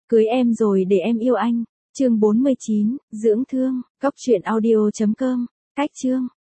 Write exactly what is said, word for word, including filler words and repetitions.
Cưới em rồi để em yêu anh. Chương bốn mươi chín, dưỡng thương, cốc truyện audio chấm com. Cách chương